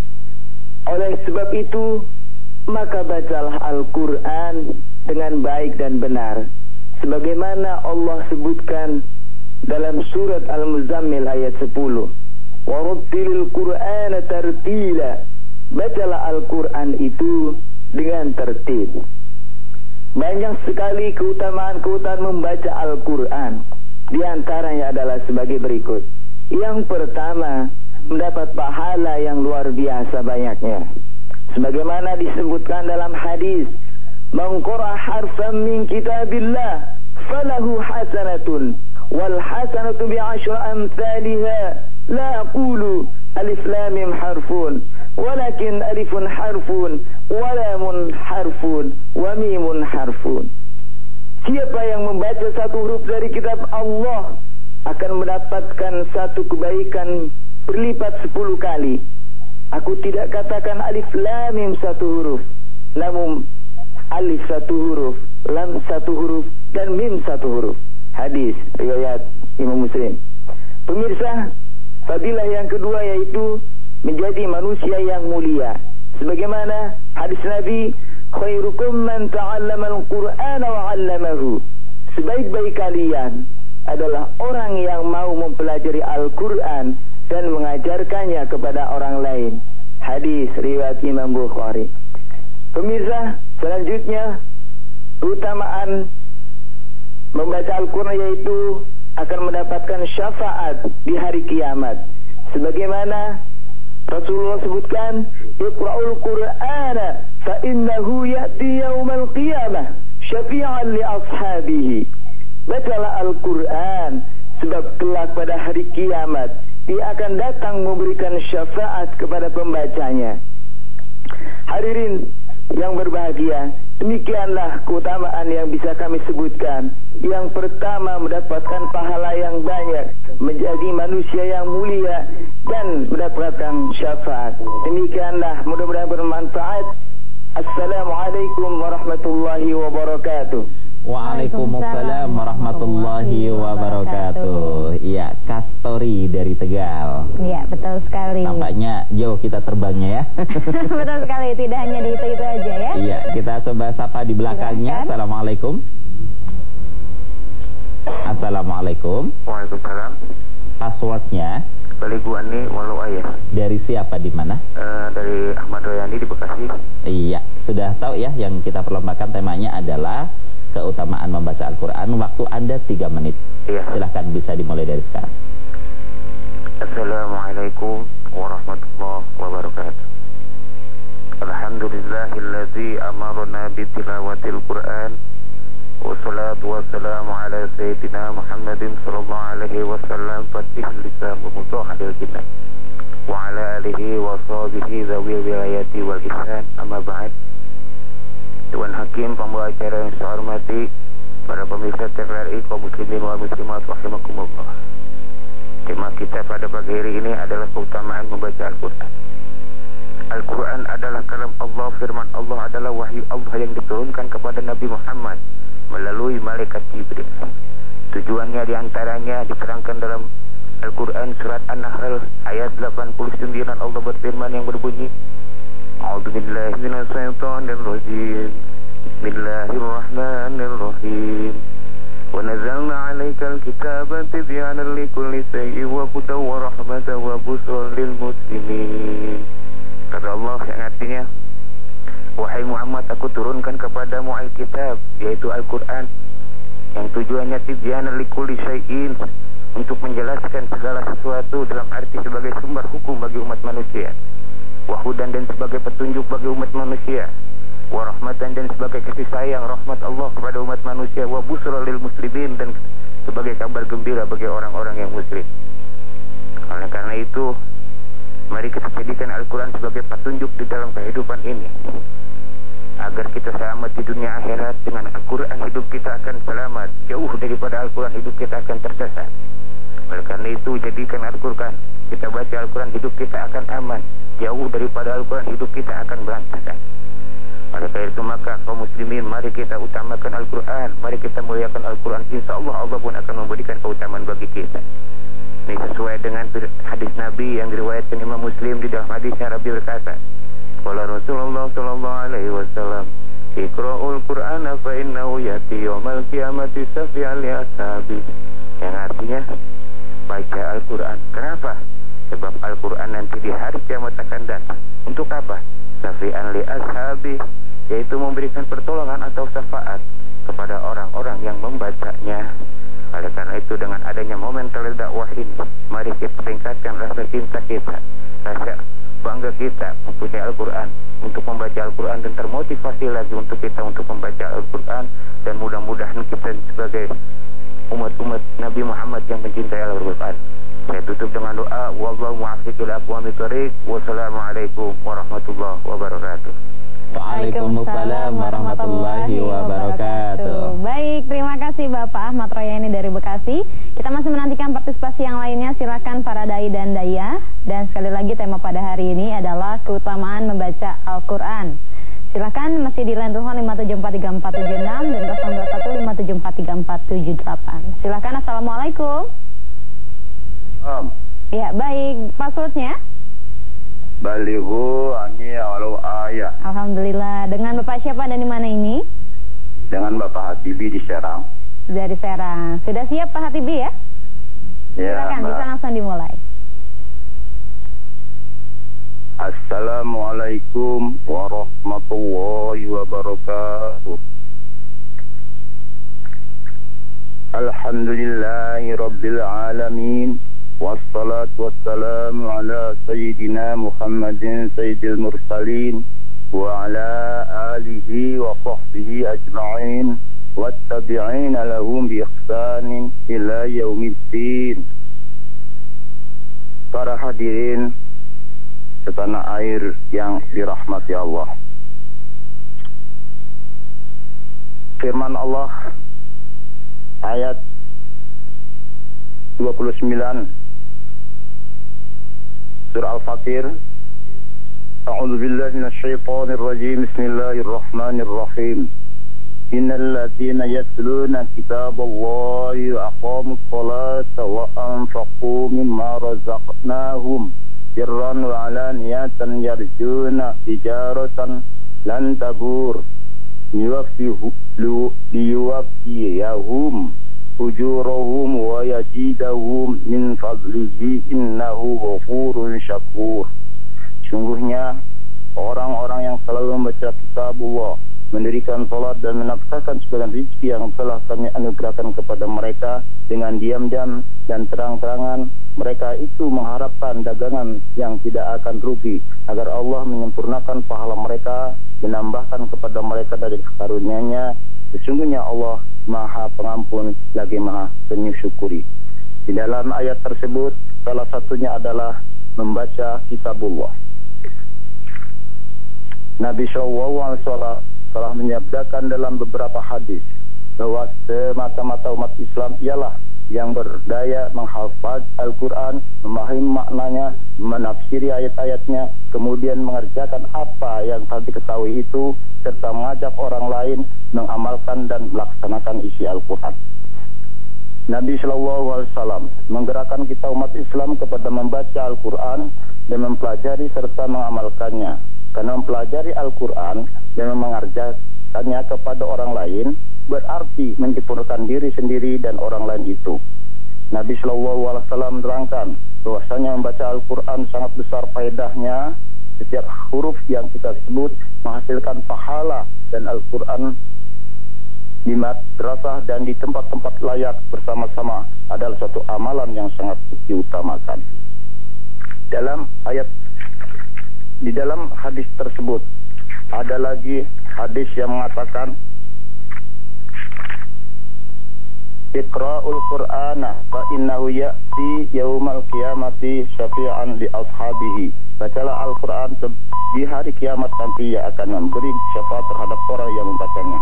Oleh sebab itu, maka bacalah Al-Quran dengan baik dan benar, sebagaimana Allah sebutkan dalam surat Al-Muzammil ayat 10. Warattilil Qur'ana tartila. Bacalah Al-Quran itu dengan tertib. Banyak sekali keutamaan-keutamaan membaca Al-Quran. Di antaranya adalah sebagai berikut. Yang pertama, mendapat pahala yang luar biasa banyaknya. Sebagaimana disebutkan dalam hadis, man qara'a harfan min kitabillah falahu hasanatun wal hasanatu bi'ashri amsalha la aqulu alif lam mim harfun walakin alifun harfun wa lamun harfun wa mimun harfun. Siapa yang membaca satu huruf dari kitab Allah akan mendapatkan satu kebaikan berlipat 10 kali. Aku tidak katakan alif lam mim satu huruf, namun alif satu huruf, lam satu huruf, dan mim satu huruf. Hadis riwayat Imam Muslim. Pemirsa, fadilah yang kedua yaitu menjadi manusia yang mulia. Sebagaimana hadis Nabi, khairukum man ta'allama al-Qur'ana wa 'allamahu. Sebaik-baik kalian adalah orang yang mau mempelajari Al-Quran dan mengajarkannya kepada orang lain. Hadis riwayat Imam Bukhari. Pemirsa, selanjutnya keutamaan membaca Al-Quran yaitu akan mendapatkan syafaat di hari kiamat. Sebagaimana Rasulullah sebutkan, Iqra'ul Qur'ana fa innahu ya'ti yaumal qiyamah syafi'an li ashabihi. Bacalah Al-Quran, sebab kelak pada hari kiamat dia akan datang memberikan syafaat kepada pembacanya. Hadirin yang berbahagia, demikianlah keutamaan yang bisa kami sebutkan. Yang pertama, mendapatkan pahala yang banyak, menjadi manusia yang mulia, dan mendapatkan syafaat. Demikianlah, mudah-mudahan bermanfaat. Assalamualaikum warahmatullahi wabarakatuh. Waalaikumsalam warahmatullahi wabarakatuh. Iya, Kastori dari Tegal. Iya, betul sekali. Tampaknya jauh kita terbangnya ya. Betul sekali, tidak hanya di itu aja ya. Iya, kita coba sapa di belakangnya. Assalamualaikum. Assalamualaikum. Waalaikumsalam. Passwordnya? Baliguani walau ayah. Dari siapa, di mana? Dari Ahmad Royani di Bekasi. Iya, sudah tahu ya, yang kita perlombakan temanya adalah keutamaan membaca Al-Quran. Waktu Anda 3 menit. Iya. Silahkan, bisa dimulai dari sekarang. Assalamualaikum warahmatullahi wabarakatuh. Alhamdulillahilladzi amarna bitilawatil Quran. Wassalatu wassalamu ala sayyidina Muhammadin sallallahu alaihi wasallam fatih lisan wa mutahadil jinnah wa ala alihi wa sahbihi zawil wilayati wal ihsan. Amma ba'd. Dewan Hakim, pembawa acara yang saya hormati, para pemirsa TVRI kaum muslimin wal muslimat rahimakumullah. Tema kita pada pagi hari ini adalah keutamaan membaca Al-Quran. Al-Quran adalah kalam Allah, firman Allah adalah wahyu Allah yang diturunkan kepada Nabi Muhammad melalui malaikat Jibril. Tujuannya diantaranya diterangkan dalam Al-Quran surat An-Nahl ayat 89. Allah berfirman yang berbunyi, A'udzubillahi minasyaitonirrajim. Bismillahirrahmanirrahim. Wa nazzalna 'alaikal kitaba tibyanan likulli syai'in wa hudan wa rahmatan wa busyran lil muslimin. Kata Allah yang artinya, wahai Muhammad, aku turunkan kepadamu Alkitab, yaitu Al-Quran, yang tujuannya tibyanan likulli syai'in, untuk menjelaskan segala sesuatu dalam arti sebagai sumber hukum bagi umat manusia, wahudan dan sebagai petunjuk bagi umat manusia, warahmatan dan sebagai kasih sayang rahmat Allah kepada umat manusia, wa busra lil muslimin dan sebagai kabar gembira bagi orang-orang yang muslim. Oleh karena itu, mari kita jadikan Al-Quran sebagai petunjuk di dalam kehidupan ini, agar kita selamat di dunia akhirat. Dengan Al-Quran hidup kita akan selamat, jauh daripada Al-Quran hidup kita akan tersesat. Oleh karena itu, jadikan Al-Quran, kita baca Al-Quran, hidup kita akan aman, jauh daripada Al-Quran hidup kita akan berantakan. Oleh karena itu, maka kaum muslimin, mari kita utamakan Al-Quran, mari kita muliakan Al-Quran. Insya Allah, Allah pun akan memberikan keutamaan bagi kita. Ini sesuai dengan hadis Nabi yang diriwayatkan Imam Muslim. Di dalam hadisnya Nabi berkata, qala Rasulullah sallallahu alaihi wasallam, Iqra'ul Qur'ana fa innahu ya'ti yaumal qiyamati syafi'an li ashabi. Yang artinya, baca Al-Quran. Kenapa? Sebab Al-Quran nanti di hari kiamat akan datang. Untuk apa? Syafi'an li ashabi, yaitu memberikan pertolongan atau syafaat kepada orang-orang yang membacanya. Oleh karena itu, dengan adanya momen dakwah ini, mari kita tingkatkan rasa cinta kita, rasa bangga kita mempunyai Al-Quran, untuk membaca Al-Quran, dan termotivasi lagi untuk kita untuk membaca Al-Quran. Dan mudah-mudahan kita sebagai umat-umat Nabi Muhammad yang mencintai Al-Quran. Saya tutup dengan doa, wallahu muwaffiq ila aqwamit thoriq. Wassalamualaikum warahmatullahi wabarakatuh. Waalaikumsalam warahmatullahi wabarakatuh. Baik, terima kasih Bapak Ahmad Royani dari Bekasi. Kita masih menantikan partisipasi yang lainnya. Silakan para dai dan daya. Dan sekali lagi, tema pada hari ini adalah keutamaan membaca Al-Quran. Silakan masih di line telepon 5743476 dan 0215743478. Silakan. Assalamualaikum. Ya, baik. Passwordnya? Balighu anni walau ayah. Alhamdulillah. Dengan Bapak siapa dan di mana ini? Dengan Bapak Hatibi di Serang. Dari Serang. Sudah siap Pak Hatibi ya? Ya, silakan, Mbak. bisa langsung dimulai. Assalamualaikum warahmatullahi wabarakatuh. Alhamdulillahi rabbil alamin. Wassalatu wassalamu ala sayyidina Muhammadin sayyidil mursalin وعلى آله وصحبه أجمعين والتابعين لهم بإحسان إلى يوم الدين. Para hadirin setanah air yang dirahmati Allah, firman Allah ayat 29 surah Al-Fatir, A'udzu billahi minasyaitonir rajim, bismillahirrahmanirrahim. Innal ladzina yatluna kitaballahi wa aqamus salata wa anfaqu mimma razaqnahum sirran wa alaniyatan yarjuna tijaratan lan tabur liyuwaffiyahum ujurahum wa yazidahum min fadlihi innahu ghafurun syakur. Sungguhnya orang-orang yang selalu membaca kitabullah, mendirikan salat dan menafkahkan sebagian rezeki yang telah kami anugerahkan kepada mereka dengan diam-diam dan terang-terangan, mereka itu mengharapkan dagangan yang tidak akan rugi, agar Allah menyempurnakan pahala mereka, menambahkan kepada mereka dari karunia-Nya. Sesungguhnya Allah Maha Pengampun lagi Maha Penyusyukuri. Di dalam ayat tersebut salah satunya adalah membaca kitabullah. Nabi SAW telah menyabdakan dalam beberapa hadis bahwa semata-mata umat Islam ialah yang berdaya menghafaz Al-Quran, memahami maknanya, menafsiri ayat-ayatnya, kemudian mengerjakan apa yang telah diketahui itu, serta mengajak orang lain mengamalkan dan melaksanakan isi Al-Quran. Nabi SAW menggerakkan kita umat Islam kepada membaca Al-Quran dan mempelajari serta mengamalkannya. Karena mempelajari Al-Quran dan mengajarkannya kepada orang lain berarti menyempurnakan diri sendiri dan orang lain itu. Nabi SAW menerangkan bahwasanya membaca Al-Quran sangat besar faedahnya. Setiap huruf yang kita sebut menghasilkan pahala, dan Al-Quran di madrasah dan di tempat-tempat layak bersama-sama adalah satu amalan yang sangat diutamakan. Di dalam hadis tersebut ada lagi hadis yang mengatakan, Iqra'ul Qur'ana fa innahu ya'ti yaumal qiyamati syafi'an li ashabihi. Bacalah Al-Quran di hari kiamat nanti yang akan memberi syafaat terhadap orang yang membacanya.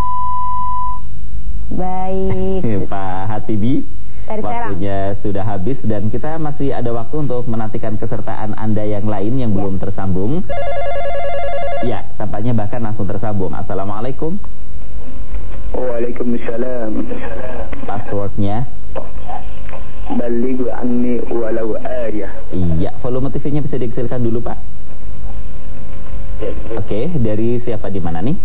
Baik Pak Hatibi, waktunya sudah habis dan kita masih ada waktu untuk menantikan kesertaan Anda yang lain yang belum tersambung. Ya, tampaknya bahkan langsung tersambung. Assalamualaikum. Waalaikumsalam. Passwordnya Balighu anni walau ayah. Iya, volume TV-nya bisa dikecilkan dulu, Pak. Oke, dari siapa di mana nih?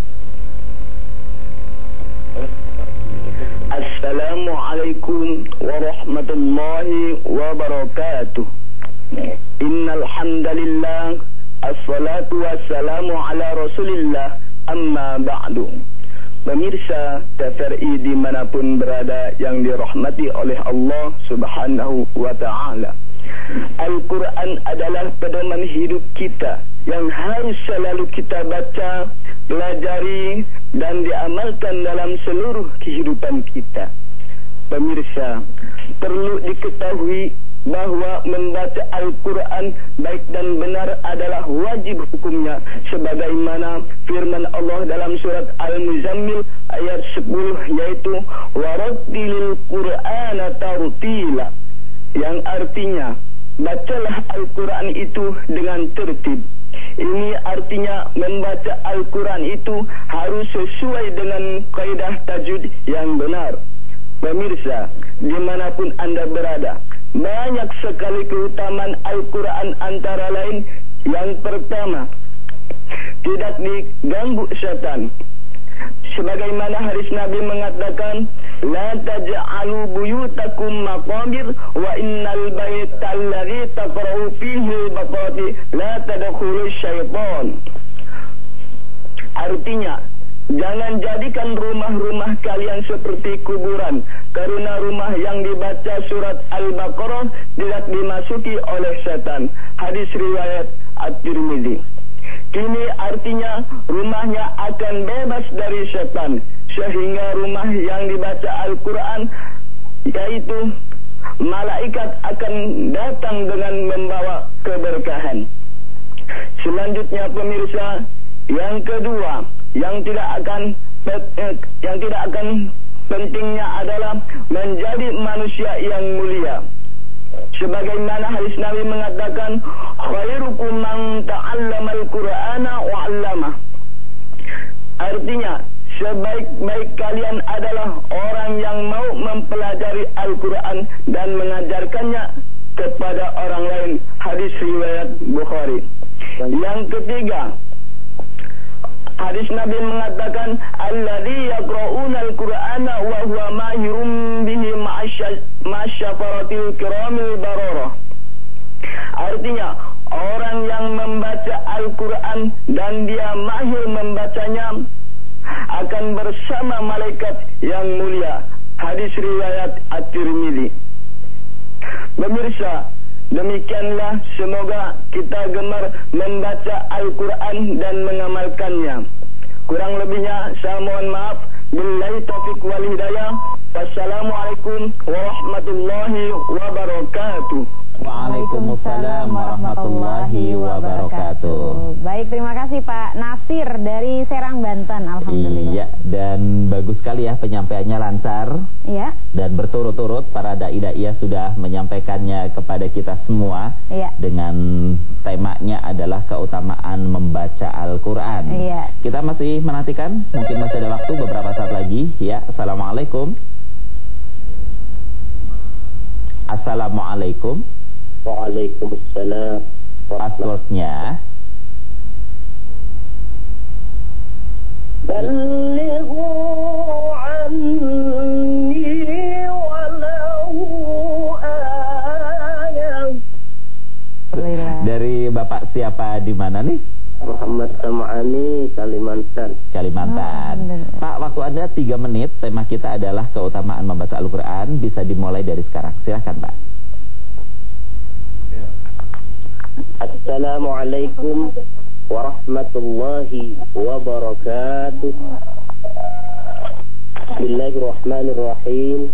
Assalamualaikum warahmatullahi wabarakatuh. Innal hamdalillah, assalatu wassalamu ala Rasulillah, amma ba'du. Pemirsa TVRI dimanapun berada yang dirahmati oleh Allah Subhanahu wa ta'ala, Al-Quran adalah pedoman hidup kita yang harus selalu kita baca, pelajari, dan diamalkan dalam seluruh kehidupan kita. Pemirsa, perlu diketahui bahwa membaca Al-Quran baik dan benar adalah wajib hukumnya, sebagaimana firman Allah dalam surat Al-Muzammil ayat 10, yaitu warattilil Qur'ana tartila, yang artinya bacalah Al-Quran itu dengan tertib. Ini artinya membaca Al-Quran itu harus sesuai dengan kaidah tajwid yang benar. Pemirsa, dimanapun Anda berada, banyak sekali keutamaan Al-Quran, antara lain yang pertama, tidak diganggu setan. Sebagaimana hadis Nabi mengatakan, la taj'alu buyutakum maqabir wa innal baital ladzi taqra'u fihi al-baqati la tadkhulu syaitan. Artinya, jangan jadikan rumah-rumah kalian seperti kuburan, karena rumah yang dibaca surat Al-Baqarah tidak dimasuki oleh setan. Hadis riwayat At-Tirmidzi. Kini artinya rumahnya akan bebas dari setan, sehingga rumah yang dibaca Al-Quran, yaitu malaikat akan datang dengan membawa keberkahan. Selanjutnya pemirsa, yang kedua yang tidak akan pentingnya adalah menjadi manusia yang mulia. Sebagaimana hadis Nabi mengatakan, khairukum man ta'allama al-Qur'ana wa 'allamah. Artinya, sebaik-baik kalian adalah orang yang mau mempelajari Al-Quran dan mengajarkannya kepada orang lain. Hadis riwayat Bukhari. Yang ketiga, hadis Nabi mengatakan, alladzi yaqra'una al-Qur'ana wa huwa mahirum bihi ma'asyafaratil kiramil bararah. Artinya, orang yang membaca Al-Quran dan dia mahir membacanya akan bersama malaikat yang mulia. Hadis riwayat At-Tirmidzi. Pemirsa, demikianlah, semoga kita gemar membaca Al-Quran dan mengamalkannya. Kurang lebihnya saya mohon maaf. Billahi taufiq wal hidayah. Wassalamualaikum warahmatullahi wabarakatuh. Waalaikumsalam warahmatullahi wabarakatuh. Baik, terima kasih Pak Nasir dari Serang, Banten. Alhamdulillah. Iya, dan bagus sekali ya penyampaiannya, lancar. Iya. Dan berturut-turut para dai-dai sudah menyampaikannya kepada kita semua. Iya. Dengan temanya adalah keutamaan membaca Al-Quran. Iya. Kita masih menantikan, mungkin masih ada waktu beberapa saat lagi. Ya, assalamualaikum. Assalamualaikum. Waalaikumsalam. Passwordnya Balighu anni walau ayah. Dari Bapak siapa, di mana nih? Muhammad Sam'ani, Kalimantan. Pak, waktu Anda 3 menit. Tema kita adalah keutamaan membaca Al-Quran. Bisa dimulai dari sekarang. Silahkan Pak. Assalamualaikum warahmatullahi wabarakatuh. Bismillahirrahmanirrahim.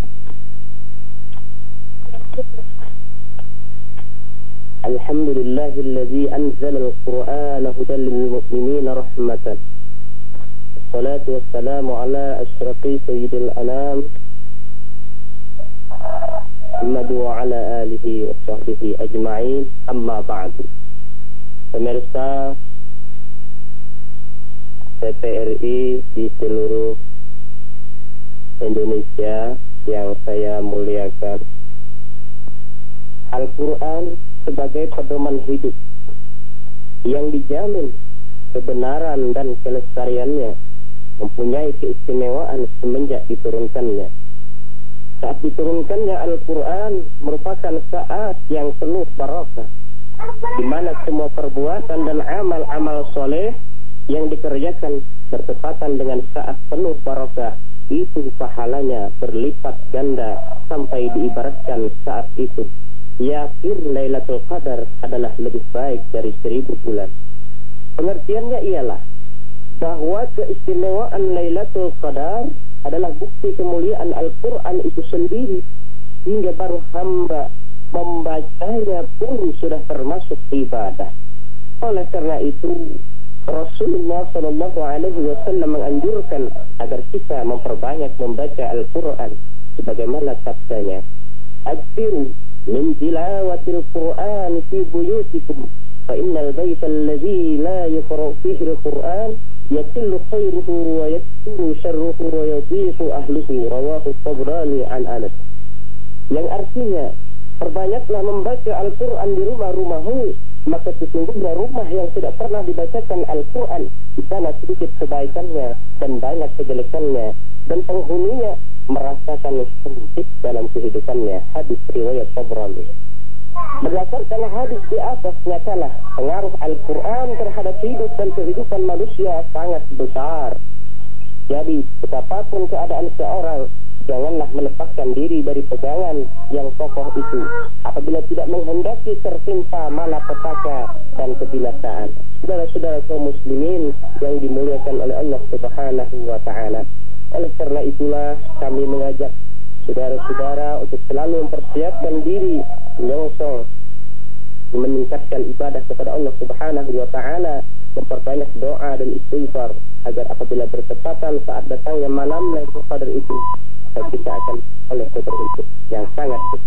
Alhamdulillahilladzi anzala al-Qur'ana hudan lil-mu'minina rahmatan. Wassalatu wassalamu ala asyrafil sayyidil anam Muhammad wa ala alihi wa sahbihi ajma'in, amma ba'du. Pemirsa TVRI di seluruh Indonesia yang saya muliakan, Al-Quran sebagai pedoman hidup yang dijamin kebenaran dan kelestariannya mempunyai keistimewaan semenjak diturunkannya. Saat diturunkannya Al-Quran merupakan saat yang penuh barakah, di mana semua perbuatan dan amal-amal soleh yang dikerjakan bertepatan dengan saat penuh barakah, itu pahalanya berlipat ganda sampai diibaratkan saat itu, yakin Lailatul Qadar adalah lebih baik dari 1000 bulan. Pengertiannya ialah bahwa keistimewaan Lailatul Qadar adalah bukti kemuliaan Al-Quran itu sendiri, hingga baru hamba membacanya pun sudah termasuk ibadah. Oleh karena itu Rasulullah SAW menganjurkan agar kita memperbanyak membaca Al-Quran, sebagaimana sabdanya, "Aktsiru min tilawatil Quran fi buyutikum, fa innal baita alladzi la yuqra'u fihi al-Quran yasillu khairuhu wa yaksuru syarruhu wa yadhiqu ahluhu." Rawahu Tabrani an Anas. Yang artinya, perbanyaklah membaca Al-Quran di rumah-rumahmu, maka sesungguhnya rumah yang tidak pernah dibacakan Al-Quran, di sana sedikit kebaikannya dan banyak kejelekannya, dan penghuninya merasakan sempit dalam kehidupannya. Hadis riwayat Tabrani. Berdasarkan hadis di atas, nyatalah pengaruh Al-Quran terhadap hidup dan kehidupan manusia sangat besar. Jadi, betapapun keadaan seorang, janganlah melepaskan diri dari pegangan yang kokoh itu apabila tidak menghendaki tertimpa malapetaka dan kebinasaan. Saudara-saudara kaum muslimin yang dimuliakan oleh Allah Subhanahu wa taala. Oleh karena itulah kami mengajak saudara-saudara untuk selalu mempersiapkan diri menyongsong meningkatkan ibadah kepada Allah Subhanahu wa taala, memperbanyak doa dan istighfar agar apabila bertepatan saat datangnya malam Lailatul Qadar itu kita akan oleh keberuntungan yang sangat besar.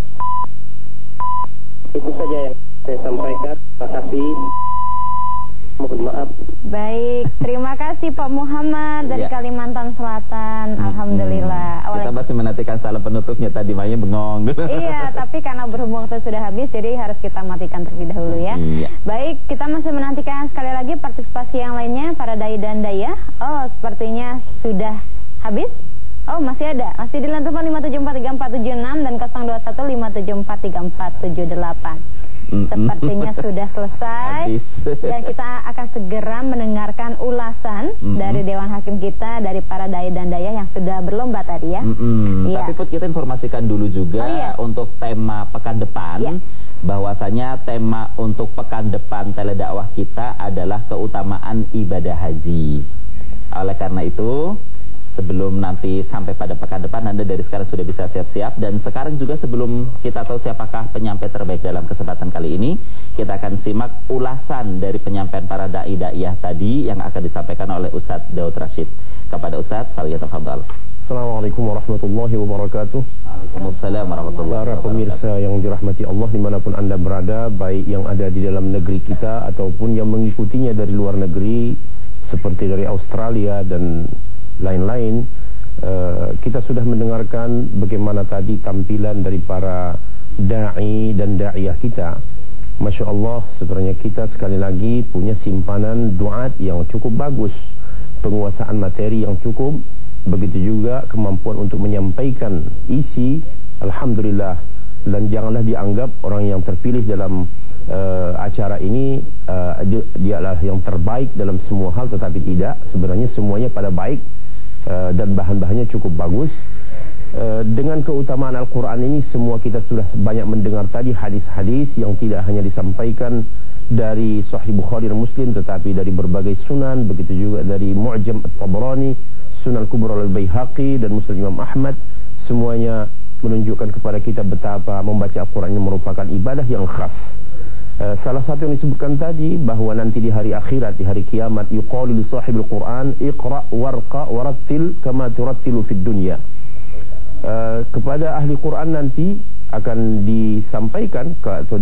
Itu saja yang saya sampaikan. Terima kasih. Mohon maaf. Baik, terima kasih Pak Muhammad dari Kalimantan Selatan. Alhamdulillah. Kita masih menantikan salam penutupnya tadi, Maya bengong. Iya, tapi karena berhubung waktu sudah habis, jadi harus kita matikan terlebih dahulu ya. Baik, kita masih menantikan sekali lagi partisipasi yang lainnya, para dai dan daya. Oh, sepertinya sudah habis. Oh, masih ada. Masih di line telepon 5743476 dan 0215543478. Sepertinya sudah selesai. Dan kita akan segera mendengarkan ulasan dari Dewan Hakim kita, dari para dai dan daya yang sudah berlomba tadi ya. Tapi Put, kita informasikan dulu juga untuk tema pekan depan. Bahwasanya tema untuk pekan depan teledakwah kita adalah keutamaan ibadah haji. Oleh karena itu, sebelum nanti sampai pada pekan depan, Anda dari sekarang sudah bisa siap-siap. Dan sekarang juga sebelum kita tahu siapakah penyampai terbaik dalam kesempatan kali ini, kita akan simak ulasan dari penyampaian para da'i-da'iyah tadi yang akan disampaikan oleh Ustadz Daud Rashid. Kepada Ustadz, falyatafadhal. Assalamualaikum warahmatullahi wabarakatuh. Waalaikumsalam warahmatullahi wabarakatuh. Para pemirsa yang dirahmati Allah dimanapun Anda berada, baik yang ada di dalam negeri kita ataupun yang mengikutinya dari luar negeri, seperti dari Australia dan lain-lain. Kita sudah mendengarkan bagaimana tadi tampilan dari para da'i dan da'iyah kita. Masya Allah, sebenarnya kita sekali lagi punya simpanan duat yang cukup bagus, penguasaan materi yang cukup, begitu juga kemampuan untuk menyampaikan isi. Alhamdulillah. Dan janganlah dianggap orang yang terpilih dalam acara ini dialah yang terbaik dalam semua hal, tetapi tidak. Sebenarnya semuanya pada baik dan bahan-bahannya cukup bagus. Dengan keutamaan Al-Quran ini, semua kita sudah banyak mendengar tadi hadis-hadis yang tidak hanya disampaikan dari Sahih Bukhari dan Muslim, tetapi dari berbagai sunan, begitu juga dari Mu'jam At-Tabrani, Sunan Kubra Al-Baihaqi dan Musnad Imam Ahmad. Semuanya menunjukkan kepada kita betapa membaca Al-Quran ini merupakan ibadah yang khas. Salah satu yang disebutkan tadi, bahwa nanti di hari akhirat, di hari kiamat, yuqalu li sahibil Quran iqra' warqa warattil kama turattilu fid dunya. Kepada ahli Quran nanti akan disampaikan atau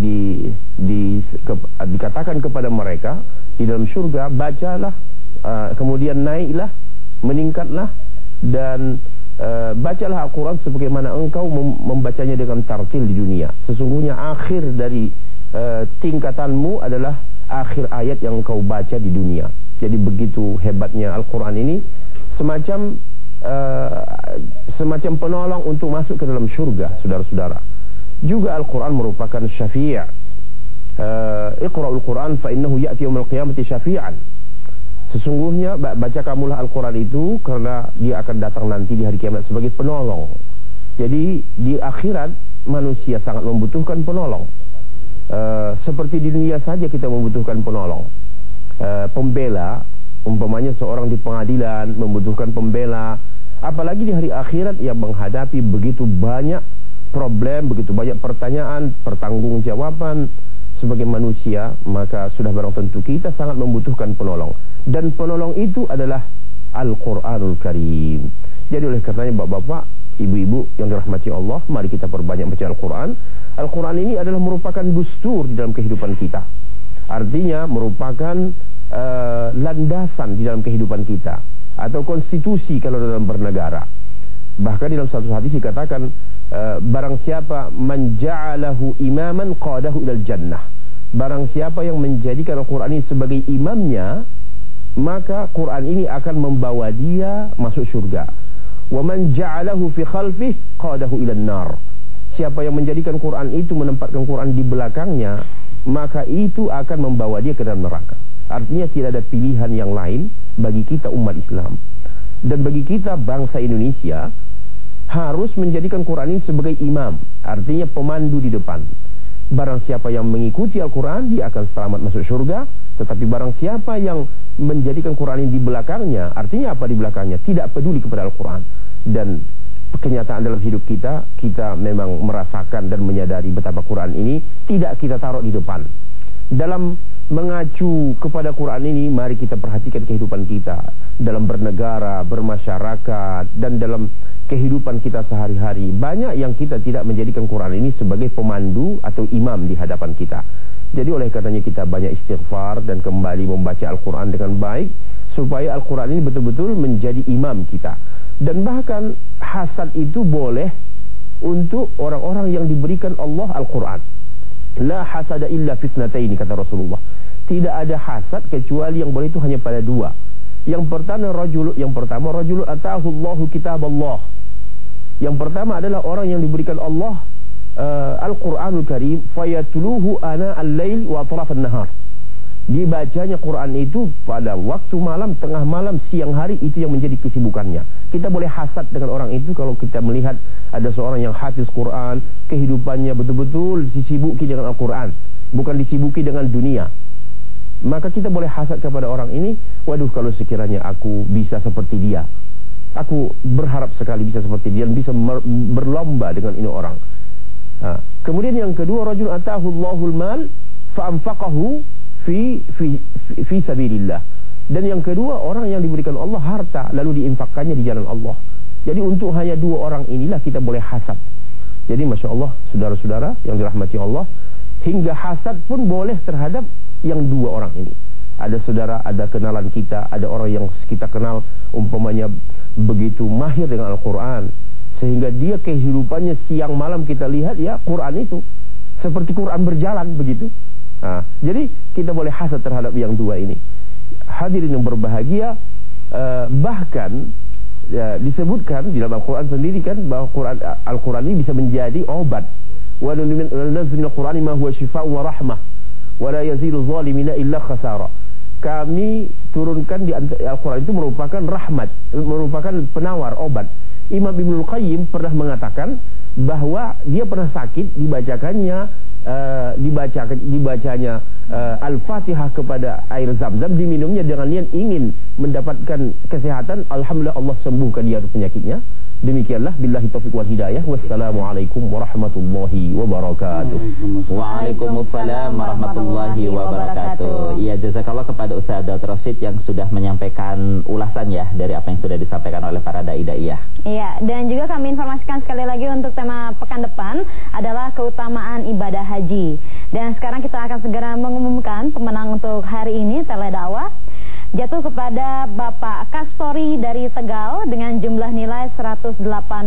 dikatakan kepada mereka di dalam surga, bacalah, kemudian naiklah, meningkatlah, dan bacalah Al-Quran sebagaimana engkau membacanya dengan tartil di dunia. Sesungguhnya akhir dari tingkatanmu adalah akhir ayat yang engkau baca di dunia. Jadi begitu hebatnya Al-Quran ini, semacam penolong untuk masuk ke dalam surga, saudara-saudara. Juga Al-Quran merupakan syafi'. Iqra'ul Quran fa innahu ya'ti yaumil qiyamati syafi'an. Sesungguhnya baca kamulah Al-Quran itu karena dia akan datang nanti di hari kiamat sebagai penolong. Jadi di akhirat manusia sangat membutuhkan penolong. Seperti di dunia saja kita membutuhkan penolong, pembela. Umpamanya seorang di pengadilan membutuhkan pembela, apalagi di hari akhirat yang menghadapi begitu banyak problem, begitu banyak pertanyaan, pertanggungjawaban sebagai manusia. Maka sudah barang tentu kita sangat membutuhkan penolong, dan penolong itu adalah Al-Quranul Karim. Jadi oleh karenanya bapak-bapak, ibu-ibu yang dirahmati Allah, mari kita perbanyak baca Al-Quran. Al-Quran ini adalah merupakan dustur di dalam kehidupan kita. Artinya merupakan landasan di dalam kehidupan kita, atau konstitusi kalau dalam bernegara. Bahkan di dalam satu hadis dikatakan, barang siapa man ja'alahu imaman qadahu ilal jannah. Barang siapa yang menjadikan Al-Quran ini sebagai imamnya, maka Quran ini akan membawa dia masuk surga. Wa man ja'alahu fi khalfih qadahu ilan nar. Siapa yang menjadikan Quran itu, menempatkan Quran di belakangnya, maka itu akan membawa dia ke dalam neraka. Artinya tidak ada pilihan yang lain bagi kita umat Islam. Dan bagi kita bangsa Indonesia, harus menjadikan Quran ini sebagai imam, artinya pemandu di depan. Barang siapa yang mengikuti Al-Quran, dia akan selamat masuk surga. Tetapi barang siapa yang menjadikan Quran ini di belakangnya, artinya apa di belakangnya? Tidak peduli kepada Al-Quran. Dan kenyataan dalam hidup kita, kita memang merasakan dan menyadari betapa Quran ini tidak kita taruh di depan. Dalam mengacu kepada Quran ini, mari kita perhatikan kehidupan kita dalam bernegara, bermasyarakat, dan dalam kehidupan kita sehari-hari. Banyak yang kita tidak menjadikan Quran ini sebagai pemandu atau imam di hadapan kita. Jadi oleh karenanya kita banyak istighfar dan kembali membaca Al-Quran dengan baik, supaya Al-Quran ini betul-betul menjadi imam kita. Dan bahkan hasad itu boleh untuk orang-orang yang diberikan Allah Al-Quran. La hasada illa fitnataini, kata Rasulullah. Tidak ada hasad kecuali yang boleh itu hanya pada dua. Yang pertama rajulun atahu Allahu kitab Allah. Yang pertama adalah orang yang diberikan Allah Al-Quranul Karim, fayatluhu ana al-lail wa atraf an-nahar. Dibacanya Quran itu pada waktu malam, tengah malam, siang hari, itu yang menjadi kesibukannya. Kita boleh hasad dengan orang itu kalau kita melihat ada seorang yang hafiz Quran, kehidupannya betul-betul disibuki dengan Al-Quran, bukan disibuki dengan dunia. Maka kita boleh hasad kepada orang ini. Waduh, kalau sekiranya aku bisa seperti dia, aku berharap sekali bisa seperti dia dan bisa berlomba dengan ini orang. Kemudian yang kedua, rajul atahu Allahul mal fa'anfaqahu fi sabilillah. Dan yang kedua, orang yang diberikan Allah harta lalu diinfakkannya di jalan Allah. Jadi untuk hanya dua orang inilah kita boleh hasad. Jadi Masya Allah, saudara-saudara yang dirahmati Allah, hingga hasad pun boleh terhadap yang dua orang ini. Ada saudara, ada kenalan kita, ada orang yang kita kenal umpamanya begitu mahir dengan Al-Quran, sehingga dia kehidupannya siang malam kita lihat ya Quran itu seperti Quran berjalan begitu. Jadi kita boleh hasad terhadap yang dua ini. Hadirin yang berbahagia, bahkan disebutkan di dalam Al-Quran sendiri kan bahwa Al-Quran ini bisa menjadi obat. Wa nunazzilu al-Qur'ana ma huwa shifaa'un wa rahmah wa la yazidu zalimina illa khasara. Kami turunkan di Al-Quran itu merupakan rahmat, merupakan penawar obat. Imam Ibnul Qayyim pernah mengatakan bahwa dia pernah sakit, dibacanya Al-Fatihah kepada air Zam-Zam, diminumnya dengan niat ingin mendapatkan kesehatan. Alhamdulillah Allah sembuhkan dia penyakitnya. Demikianlah, billahi taufiq wal hidayah. Wassalamualaikum warahmatullahi wabarakatuh. Waalaikumsalam warahmatullahi wabarakatuh. Iya, jazakallah kepada Ustaz Dr. Rosyid yang sudah menyampaikan ulasan ya dari apa yang sudah disampaikan oleh para dai-daiyah. Iya, dan juga kami informasikan sekali lagi untuk tema pekan depan adalah keutamaan ibadah haji. Dan sekarang kita akan segera mengumumkan pemenang untuk hari ini. Teledakwah jatuh kepada Bapak Kastori dari Tegal dengan jumlah nilai 183.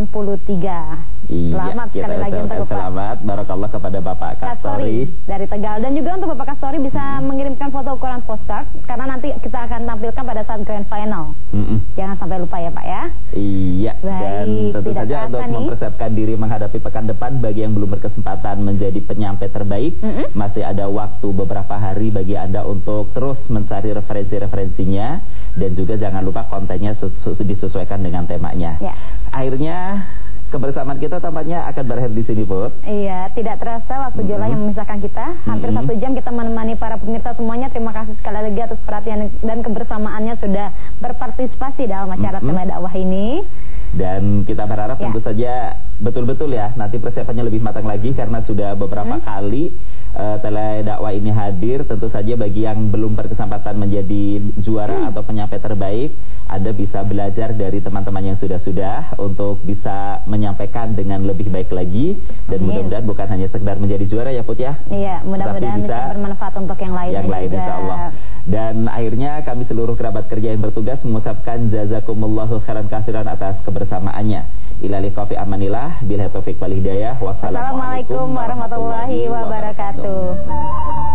Selamat sekali lagi untuk Bapak. Selamat, barakallah kepada Bapak Kastori dari Tegal. Dan juga untuk Bapak Kastori bisa mengirimkan foto ukuran postcard, karena nanti kita akan tampilkan pada saat grand final. Jangan sampai lupa ya Pak ya. Iya. Baik, dan tentu saja untuk mempersiapkan diri menghadapi pekan depan, bagi yang belum berkesempatan menjadi penyampai terbaik, masih ada waktu beberapa hari bagi Anda untuk terus mencari referensi-referensinya, dan juga jangan lupa kontennya disesuaikan dengan temanya. Ya. Akhirnya kebersamaan kita tampaknya akan berakhir di sini, Put. Iya, tidak terasa waktu Jola yang memisahkan kita. Hampir 1 jam kita menemani para pemirsa semuanya. Terima kasih sekali lagi atas perhatian dan kebersamaannya sudah berpartisipasi dalam acara Teledakwah ini. Dan kita berharap tentu saja betul-betul ya nanti persiapannya lebih matang lagi, karena sudah beberapa kali Teledakwah ini hadir. Tentu saja bagi yang belum berkesempatan menjadi juara atau penyampai terbaik, Anda bisa belajar dari teman-teman yang sudah untuk bisa menyampaikan dengan lebih baik lagi. Dan mudah-mudahan bukan hanya sekedar menjadi juara ya Put ya. Iya, mudah-mudahan bisa bermanfaat untuk yang lain juga. Insyaallah. Dan akhirnya kami seluruh kerabat kerja yang bertugas mengucapkan jazakumullahu khairan katsiran atas kebersamaannya. Ila liqa fi amanillah, billahi taufiq wal hidayah. Wassalamualaikum warahmatullahi wabarakatuh.